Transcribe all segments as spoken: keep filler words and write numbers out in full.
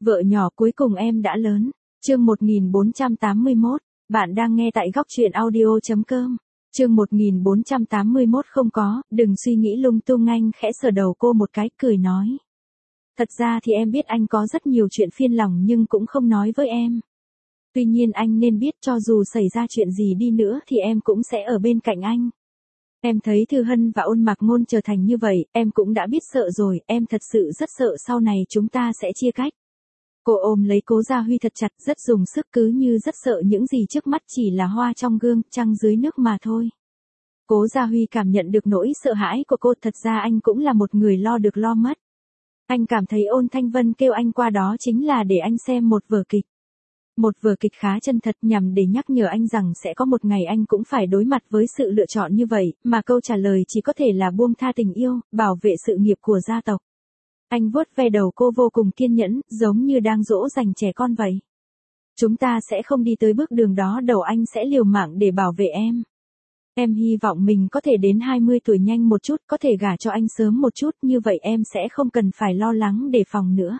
Vợ nhỏ cuối cùng em đã lớn. Chương một nghìn bốn trăm tám mươi mốt. Bạn đang nghe tại góc truyện audio chấm com. Chương một nghìn bốn trăm tám mươi mốt không có, đừng suy nghĩ lung tung. Anh khẽ sờ đầu cô một cái, cười nói. Thật ra thì em biết anh có rất nhiều chuyện phiền lòng nhưng cũng không nói với em. Tuy nhiên anh nên biết cho dù xảy ra chuyện gì đi nữa thì em cũng sẽ ở bên cạnh anh. Em thấy Thư Hân và Ôn Mạc Ngôn trở thành như vậy, em cũng đã biết sợ rồi, em thật sự rất sợ sau này chúng ta sẽ chia cách. Cô ôm lấy Cố Gia Huy thật chặt, rất dùng sức, cứ như rất sợ những gì trước mắt chỉ là hoa trong gương, trăng dưới nước mà thôi. Cố Gia Huy cảm nhận được nỗi sợ hãi của cô, thật ra anh cũng là một người lo được lo mất. Anh cảm thấy Ôn Thanh Vân kêu anh qua đó chính là để anh xem một vở kịch. Một vở kịch khá chân thật nhằm để nhắc nhở anh rằng sẽ có một ngày anh cũng phải đối mặt với sự lựa chọn như vậy, mà câu trả lời chỉ có thể là buông tha tình yêu, bảo vệ sự nghiệp của gia tộc. Anh vuốt ve đầu cô vô cùng kiên nhẫn, giống như đang dỗ dành trẻ con vậy. Chúng ta sẽ không đi tới bước đường đó đâu, anh sẽ liều mạng để bảo vệ em. Em hy vọng mình có thể đến hai mươi tuổi nhanh một chút, có thể gả cho anh sớm một chút, như vậy em sẽ không cần phải lo lắng đề phòng nữa.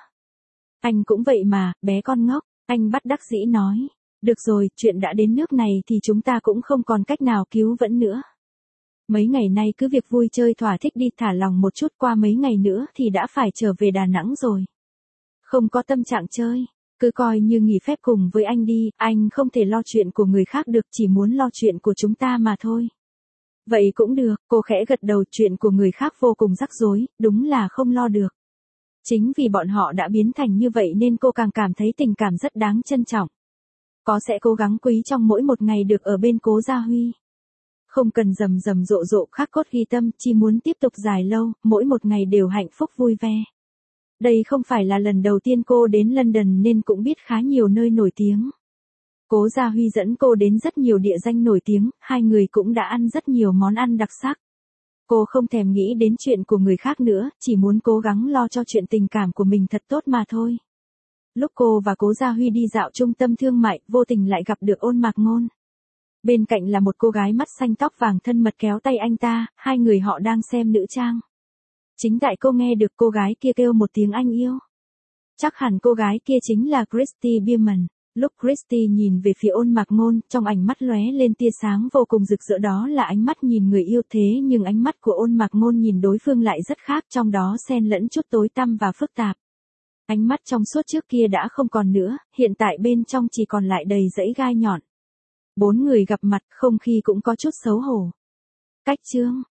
Anh cũng vậy mà, bé con ngốc, anh bất đắc dĩ nói. Được rồi, chuyện đã đến nước này thì chúng ta cũng không còn cách nào cứu vãn nữa. Mấy ngày nay cứ việc vui chơi thỏa thích đi, thả lòng một chút, qua mấy ngày nữa thì đã phải trở về Đà Nẵng rồi. Không có tâm trạng chơi, cứ coi như nghỉ phép cùng với anh đi, anh không thể lo chuyện của người khác được, chỉ muốn lo chuyện của chúng ta mà thôi. Vậy cũng được, cô khẽ gật đầu, chuyện của người khác vô cùng rắc rối, đúng là không lo được. Chính vì bọn họ đã biến thành như vậy nên cô càng cảm thấy tình cảm rất đáng trân trọng. Có sẽ cố gắng quý trong mỗi một ngày được ở bên Cố Gia Huy. Không cần rầm rầm rộ rộ khắc cốt ghi tâm, chỉ muốn tiếp tục dài lâu, mỗi một ngày đều hạnh phúc vui vẻ. Đây không phải là lần đầu tiên cô đến London nên cũng biết khá nhiều nơi nổi tiếng. Cố Gia Huy dẫn cô đến rất nhiều địa danh nổi tiếng, hai người cũng đã ăn rất nhiều món ăn đặc sắc. Cô không thèm nghĩ đến chuyện của người khác nữa, chỉ muốn cố gắng lo cho chuyện tình cảm của mình thật tốt mà thôi. Lúc cô và Cố Gia Huy đi dạo trung tâm thương mại, vô tình lại gặp được Ôn Mạc Ngôn. Bên cạnh là một cô gái mắt xanh tóc vàng thân mật kéo tay anh ta, hai người họ đang xem nữ trang. Chính tại cô nghe được cô gái kia kêu một tiếng anh yêu. Chắc hẳn cô gái kia chính là Christy Bierman. Lúc Christy nhìn về phía Ôn Mạc Ngôn, trong ánh mắt lóe lên tia sáng vô cùng rực rỡ, đó là ánh mắt nhìn người yêu, thế nhưng ánh mắt của Ôn Mạc Ngôn nhìn đối phương lại rất khác, trong đó xen lẫn chút tối tăm và phức tạp. Ánh mắt trong suốt trước kia đã không còn nữa, hiện tại bên trong chỉ còn lại đầy rẫy gai nhọn. Bốn người gặp mặt, không khí cũng có chút xấu hổ. Cách chương,